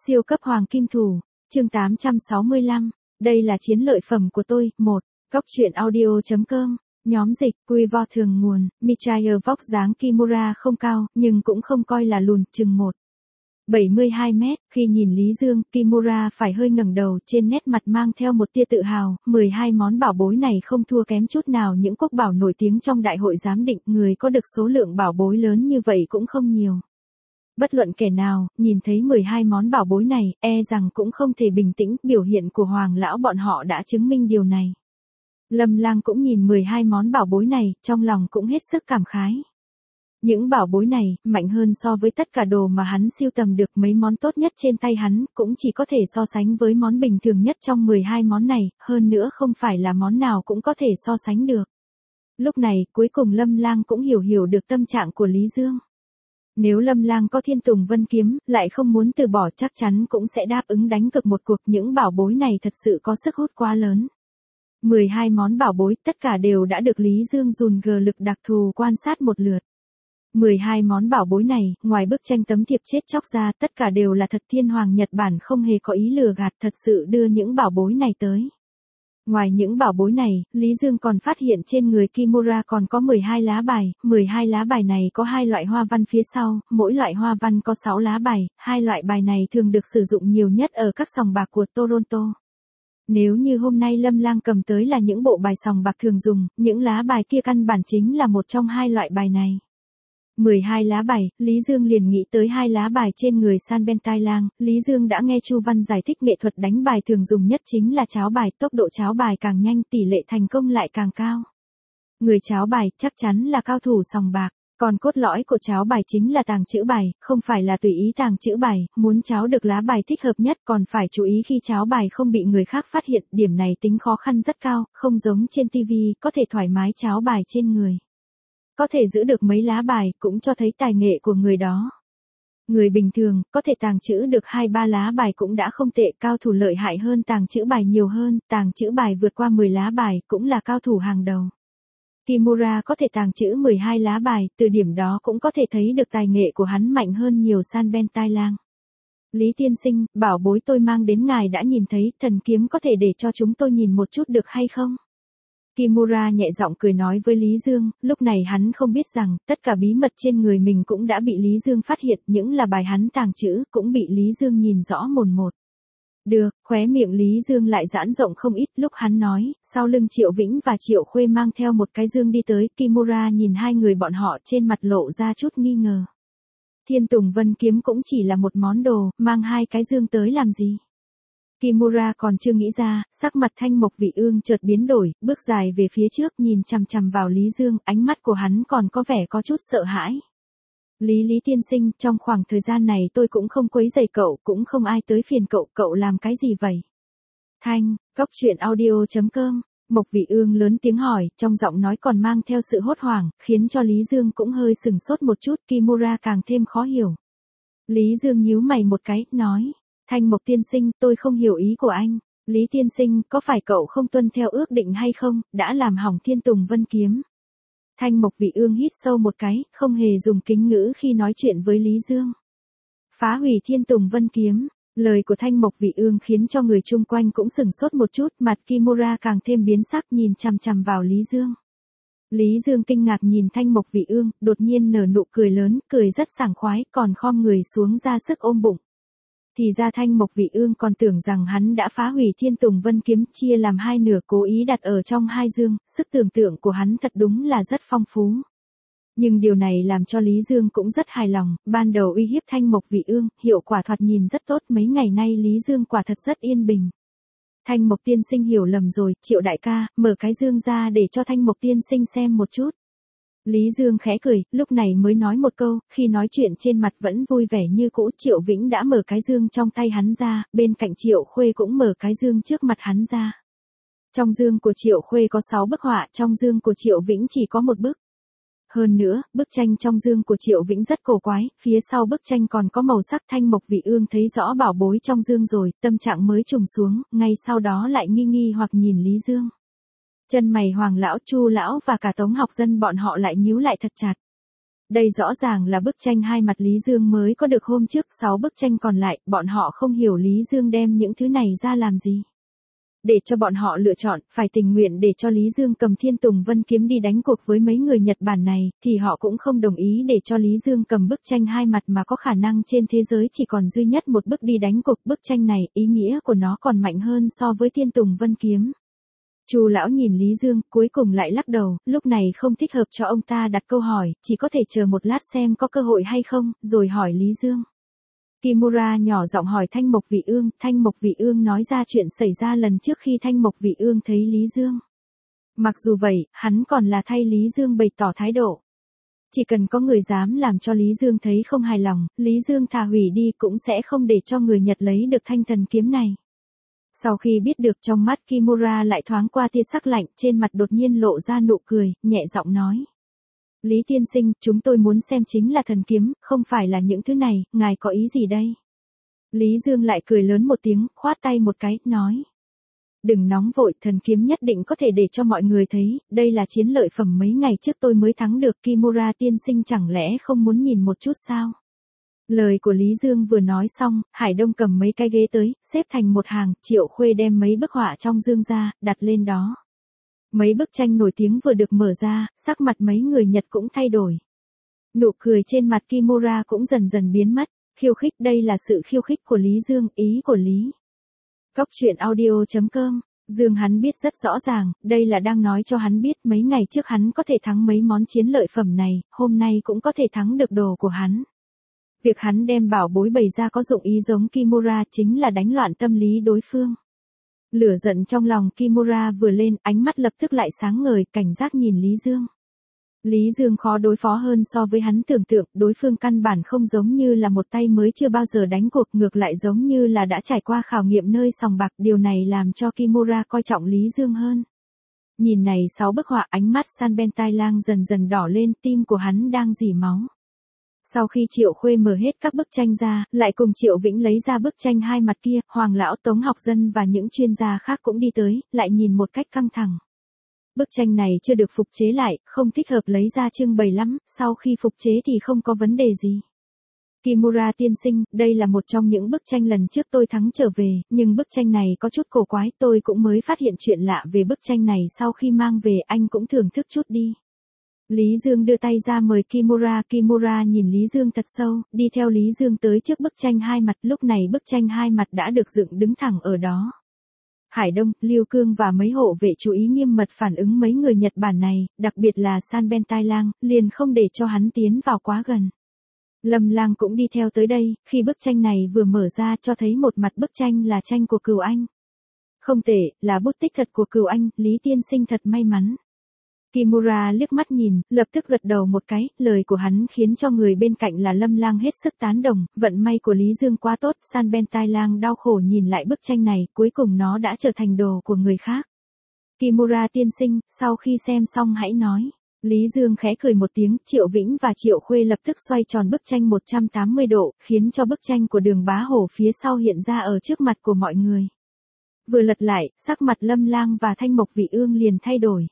Siêu cấp hoàng kim thủ, chương 865, đây là chiến lợi phẩm của tôi. 1. Góc truyện audio.com, nhóm dịch, quy vo thường nguồn, Michael vóc dáng Kimura không cao, nhưng cũng không coi là lùn, chừng 1,72 mét. Khi nhìn Lý Dương, Kimura phải hơi ngẩng đầu, trên nét mặt mang theo một tia tự hào. 12 món bảo bối này không thua kém chút nào những quốc bảo nổi tiếng trong đại hội giám định. Người có được số lượng bảo bối lớn như vậy cũng không nhiều. Bất luận kẻ nào, nhìn thấy 12 món bảo bối này, rằng cũng không thể bình tĩnh. Biểu hiện của Hoàng lão bọn họ đã chứng minh điều này. Lâm Lang cũng nhìn 12 món bảo bối này, trong lòng cũng hết sức cảm khái. Những bảo bối này, mạnh hơn so với tất cả đồ mà hắn sưu tầm được. Mấy món tốt nhất trên tay hắn, cũng chỉ có thể so sánh với món bình thường nhất trong 12 món này, hơn nữa không phải là món nào cũng có thể so sánh được. Lúc này, cuối cùng Lâm Lang cũng hiểu được tâm trạng của Lý Dương. Nếu Lâm Lang có Thiên Tùng Vân Kiếm, lại không muốn từ bỏ, chắc chắn cũng sẽ đáp ứng đánh cược một cuộc. Những bảo bối này thật sự có sức hút quá lớn. 12 món bảo bối, tất cả đều đã được Lý Dương dùng lực đặc thù quan sát một lượt. 12 món bảo bối này, ngoài bức tranh tấm thiệp chết chóc ra, tất cả đều là thật. Thiên Hoàng Nhật Bản không hề có ý lừa gạt, thật sự đưa những bảo bối này tới. Ngoài những bảo bối này, Lý Dương còn phát hiện trên người Kimura còn có 12 lá bài. 12 lá bài này có 2 loại hoa văn phía sau, mỗi loại hoa văn có 6 lá bài. 2 loại bài này thường được sử dụng nhiều nhất ở các sòng bạc của Toronto. Nếu như hôm nay Lâm Lang cầm tới là những bộ bài sòng bạc thường dùng, những lá bài kia căn bản chính là một trong 2 loại bài này. 12 lá bài, Lý Dương liền nghĩ tới 2 lá bài trên người San Ben Tai Lang. Lý Dương đã nghe Chu Văn giải thích nghệ thuật đánh bài thường dùng nhất chính là cháo bài, tốc độ cháo bài càng nhanh, tỷ lệ thành công lại càng cao. Người cháo bài chắc chắn là cao thủ sòng bạc, còn cốt lõi của cháo bài chính là tàng trữ bài, không phải là tùy ý tàng trữ bài. Muốn cháo được lá bài thích hợp nhất còn phải chú ý khi cháo bài không bị người khác phát hiện, điểm này tính khó khăn rất cao, không giống trên TV, có thể thoải mái cháo bài trên người. Có thể giữ được mấy lá bài, cũng cho thấy tài nghệ của người đó. Người bình thường, có thể tàng trữ được 2-3 lá bài cũng đã không tệ. Cao thủ lợi hại hơn tàng trữ bài nhiều hơn, tàng trữ bài vượt qua 10 lá bài, cũng là cao thủ hàng đầu. Kimura có thể tàng trữ 12 lá bài, từ điểm đó cũng có thể thấy được tài nghệ của hắn mạnh hơn nhiều San Ben Tai Lang. Lý tiên sinh, bảo bối tôi mang đến ngài đã nhìn thấy, thần kiếm có thể để cho chúng tôi nhìn một chút được hay không? Kimura nhẹ giọng cười nói với Lý Dương, lúc này hắn không biết rằng, tất cả bí mật trên người mình cũng đã bị Lý Dương phát hiện, những là bài hắn tàng trữ, cũng bị Lý Dương nhìn rõ mồn một. Được, khóe miệng Lý Dương lại giãn rộng không ít, lúc hắn nói, sau lưng Triệu Vĩnh và Triệu Khuê mang theo một cái dương đi tới. Kimura nhìn hai người bọn họ, trên mặt lộ ra chút nghi ngờ. Thiên Tùng Vân Kiếm cũng chỉ là một món đồ, mang 2 cái dương tới làm gì? Kimura còn chưa nghĩ ra, sắc mặt Thanh Mộc Vị Ương chợt biến đổi, bước dài về phía trước, nhìn chằm chằm vào Lý Dương, ánh mắt của hắn còn có vẻ có chút sợ hãi. Lý tiên sinh, trong khoảng thời gian này tôi cũng không quấy rầy cậu, cũng không ai tới phiền cậu, cậu làm cái gì vậy? Góc truyện audio.com, Mộc Vị Ương lớn tiếng hỏi, trong giọng nói còn mang theo sự hốt hoảng, khiến cho Lý Dương cũng hơi sừng sốt một chút. Kimura càng thêm khó hiểu. Lý Dương nhíu mày một cái, nói, Thanh Mộc tiên sinh, tôi không hiểu ý của anh. Lý tiên sinh, có phải cậu không tuân theo ước định hay không, đã làm hỏng Thiên Tùng Vân Kiếm? Thanh Mộc Vị Ương hít sâu một cái, không hề dùng kính ngữ khi nói chuyện với Lý Dương. Phá hủy Thiên Tùng Vân Kiếm, lời của Thanh Mộc Vị Ương khiến cho người chung quanh cũng sừng sốt một chút, mặt Kimura càng thêm biến sắc, nhìn chằm chằm vào Lý Dương. Lý Dương kinh ngạc nhìn Thanh Mộc Vị Ương, đột nhiên nở nụ cười lớn, cười rất sảng khoái, còn khom người xuống ra sức ôm bụng. Thì ra Thanh Mộc Vị Ương còn tưởng rằng hắn đã phá hủy Thiên Tùng Vân Kiếm, chia làm 2 nửa, cố ý đặt ở trong 2 dương, sức tưởng tượng của hắn thật đúng là rất phong phú. Nhưng điều này làm cho Lý Dương cũng rất hài lòng, ban đầu uy hiếp Thanh Mộc Vị Ương, hiệu quả thoạt nhìn rất tốt, mấy ngày nay Lý Dương quả thật rất yên bình. Thanh Mộc tiên sinh hiểu lầm rồi, Triệu đại ca, mở cái dương ra để cho Thanh Mộc tiên sinh xem một chút. Lý Dương khẽ cười, lúc này mới nói một câu, khi nói chuyện trên mặt vẫn vui vẻ như cũ. Triệu Vĩnh đã mở cái dương trong tay hắn ra, bên cạnh Triệu Khuê cũng mở cái dương trước mặt hắn ra. Trong dương của Triệu Khuê có 6 bức họa, trong dương của Triệu Vĩnh chỉ có 1 bức. Hơn nữa, bức tranh trong dương của Triệu Vĩnh rất cổ quái, phía sau bức tranh còn có màu sắc. Thanh Mộc Vị Ương thấy rõ bảo bối trong dương rồi, tâm trạng mới trùng xuống, ngay sau đó lại nghi hoặc nhìn Lý Dương. Chân mày Hoàng lão, Chu lão và cả Tống Học Dân bọn họ lại nhíu lại thật chặt. Đây rõ ràng là bức tranh hai mặt Lý Dương mới có được hôm trước, 6 bức tranh còn lại, bọn họ không hiểu Lý Dương đem những thứ này ra làm gì. Để cho bọn họ lựa chọn, phải tình nguyện để cho Lý Dương cầm Thiên Tùng Vân kiếm đi đánh cuộc với mấy người Nhật Bản này, thì họ cũng không đồng ý để cho Lý Dương cầm bức tranh hai mặt mà có khả năng trên thế giới chỉ còn duy nhất một bức đi đánh cuộc. Bức tranh này, ý nghĩa của nó còn mạnh hơn so với Thiên Tùng Vân kiếm. Chu lão nhìn Lý Dương, cuối cùng lại lắc đầu, lúc này không thích hợp cho ông ta đặt câu hỏi, chỉ có thể chờ một lát xem có cơ hội hay không, rồi hỏi Lý Dương. Kimura nhỏ giọng hỏi Thanh Mộc Vị Ương nói ra chuyện xảy ra lần trước khi Thanh Mộc Vị Ương thấy Lý Dương. Mặc dù vậy, hắn còn là thay Lý Dương bày tỏ thái độ. Chỉ cần có người dám làm cho Lý Dương thấy không hài lòng, Lý Dương thà hủy đi cũng sẽ không để cho người Nhật lấy được thanh thần kiếm này. Sau khi biết được, trong mắt Kimura lại thoáng qua tia sắc lạnh, trên mặt đột nhiên lộ ra nụ cười, nhẹ giọng nói. Lý tiên sinh, chúng tôi muốn xem chính là thần kiếm, không phải là những thứ này, ngài có ý gì đây? Lý Dương lại cười lớn một tiếng, khoát tay một cái, nói. Đừng nóng vội, thần kiếm nhất định có thể để cho mọi người thấy, đây là chiến lợi phẩm mấy ngày trước tôi mới thắng được. Kimura tiên sinh chẳng lẽ không muốn nhìn một chút sao? Lời của Lý Dương vừa nói xong, Hải Đông cầm mấy cái ghế tới, xếp thành một hàng, Triệu Khuê đem mấy bức họa trong dương ra, đặt lên đó. Mấy bức tranh nổi tiếng vừa được mở ra, sắc mặt mấy người Nhật cũng thay đổi. Nụ cười trên mặt Kimura cũng dần dần biến mất. Khiêu khích, đây là sự khiêu khích của Lý Dương, ý của Lý. Cóc truyện audio.com, Dương hắn biết rất rõ ràng, đây là đang nói cho hắn biết mấy ngày trước hắn có thể thắng mấy món chiến lợi phẩm này, hôm nay cũng có thể thắng được đồ của hắn. Việc hắn đem bảo bối bày ra có dụng ý giống Kimura chính là đánh loạn tâm lý đối phương. Lửa giận trong lòng Kimura vừa lên, ánh mắt lập tức lại sáng ngời, cảnh giác nhìn Lý Dương. Lý Dương khó đối phó hơn so với hắn tưởng tượng, đối phương căn bản không giống như là một tay mới chưa bao giờ đánh cuộc, ngược lại giống như là đã trải qua khảo nghiệm nơi sòng bạc, điều này làm cho Kimura coi trọng Lý Dương hơn. Nhìn này 6 bức họa, ánh mắt Sanbentai Lang dần dần đỏ lên, tim của hắn đang rỉ máu. Sau khi Triệu Khuê mở hết các bức tranh ra, lại cùng Triệu Vĩnh lấy ra bức tranh hai mặt kia, Hoàng Lão, Tống Học Dân và những chuyên gia khác cũng đi tới, lại nhìn một cách căng thẳng. Bức tranh này chưa được phục chế lại, không thích hợp lấy ra trưng bày lắm, sau khi phục chế thì không có vấn đề gì. Kimura tiên sinh, đây là một trong những bức tranh lần trước tôi thắng trở về, nhưng bức tranh này có chút cổ quái, tôi cũng mới phát hiện chuyện lạ về bức tranh này sau khi mang về, anh cũng thưởng thức chút đi. Lý Dương đưa tay ra mời Kimura nhìn Lý Dương thật sâu, đi theo Lý Dương tới trước bức tranh hai mặt, lúc này bức tranh hai mặt đã được dựng đứng thẳng ở đó. Hải Đông, Lưu Cương và mấy hộ vệ chú ý nghiêm mật phản ứng mấy người Nhật Bản này, đặc biệt là Sanbentai Lang, liền không để cho hắn tiến vào quá gần. Lâm Lang cũng đi theo tới đây, khi bức tranh này vừa mở ra cho thấy một mặt bức tranh là tranh của Cửu Anh. Không tệ, là bút tích thật của Cửu Anh, Lý tiên sinh thật may mắn. Kimura liếc mắt nhìn, lập tức gật đầu một cái, lời của hắn khiến cho người bên cạnh là Lâm Lang hết sức tán đồng, vận may của Lý Dương quá tốt. Sanbentai Lang đau khổ nhìn lại bức tranh này, cuối cùng nó đã trở thành đồ của người khác. Kimura tiên sinh, sau khi xem xong hãy nói. Lý Dương khẽ cười một tiếng, Triệu Vĩnh và Triệu Khuê lập tức xoay tròn bức tranh 180 độ, khiến cho bức tranh của Đường Bá Hổ phía sau hiện ra ở trước mặt của mọi người. Vừa lật lại, sắc mặt Lâm Lang và Thanh Mộc Vị Ương liền thay đổi.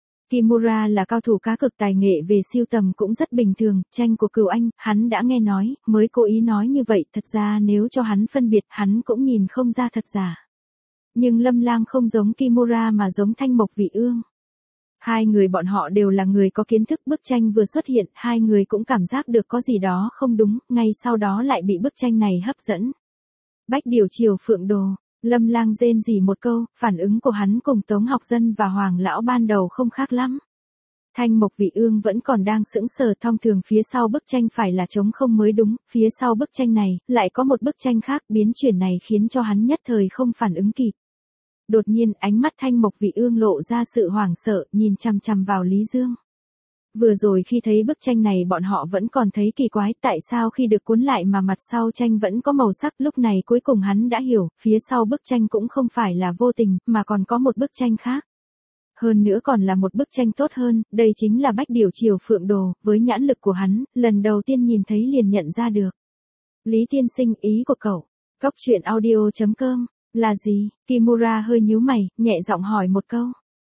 Kimura là cao thủ cá cực, tài nghệ về sưu tầm cũng rất bình thường, tranh của Cửu Anh, hắn đã nghe nói, mới cố ý nói như vậy, thật ra nếu cho hắn phân biệt, hắn cũng nhìn không ra thật giả. Nhưng Lâm Lang không giống Kimura mà giống Thanh Mộc Vị Ương. Hai người bọn họ đều là người có kiến thức, bức tranh vừa xuất hiện, hai người cũng cảm giác được có gì đó không đúng, ngay sau đó lại bị bức tranh này hấp dẫn. Bách Điều Triều Phượng Đồ. Lâm Lang rên rỉ một câu, phản ứng của hắn cùng Tống Học Dân và Hoàng Lão ban đầu không khác lắm. Thanh Mộc Vị Ương vẫn còn đang sững sờ, thông thường phía sau bức tranh phải là trống không mới đúng, phía sau bức tranh này, lại có một bức tranh khác, biến chuyển này khiến cho hắn nhất thời không phản ứng kịp. Đột nhiên, ánh mắt Thanh Mộc Vị Ương lộ ra sự hoảng sợ, nhìn chằm chằm vào Lý Dương. Vừa rồi khi thấy bức tranh này bọn họ vẫn còn thấy kỳ quái, tại sao khi được cuốn lại mà mặt sau tranh vẫn có màu sắc, lúc này cuối cùng hắn đã hiểu, phía sau bức tranh cũng không phải là vô tình, mà còn có một bức tranh khác. Hơn nữa còn là một bức tranh tốt hơn, đây chính là Bách Điểu Triều Phượng Đồ, với nhãn lực của hắn, lần đầu tiên nhìn thấy liền nhận ra được. Lý tiên sinh, ý của cậu, Cóc truyện audio.com, là gì? Kimura hơi nhíu mày, nhẹ giọng hỏi một câu.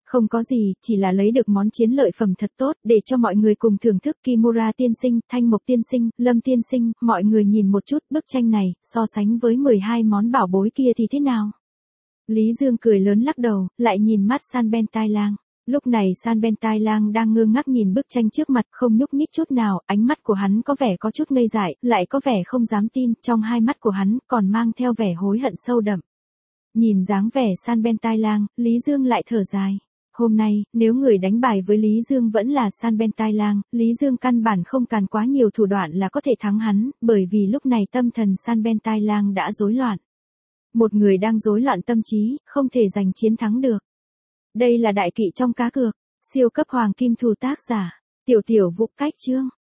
Không có gì, chỉ là lấy được món chiến lợi phẩm thật tốt, để cho mọi người cùng thưởng thức. Kimura tiên sinh, Thanh Mộc tiên sinh, Lâm tiên sinh, mọi người nhìn một chút bức tranh này, so sánh với 12 món bảo bối kia thì thế nào? Lý Dương cười lớn lắc đầu, lại nhìn mắt San Ben Tai Lang. Lúc này San Ben Tai Lang đang ngơ ngác nhìn bức tranh trước mặt, không nhúc nhích chút nào, ánh mắt của hắn có vẻ có chút ngây dại, lại có vẻ không dám tin, trong hai mắt của hắn còn mang theo vẻ hối hận sâu đậm. Nhìn dáng vẻ San Ben Tai Lang, Lý Dương lại thở dài. Hôm nay, nếu người đánh bài với Lý Dương vẫn là San Ben Tai Lang, Lý Dương căn bản không cần quá nhiều thủ đoạn là có thể thắng hắn, bởi vì lúc này tâm thần San Ben Tai Lang đã rối loạn. Một người đang rối loạn tâm trí, không thể giành chiến thắng được. Đây là đại kỵ trong cá cược, siêu cấp hoàng kim thủ tác giả, Tiểu Vũ Cách Chương.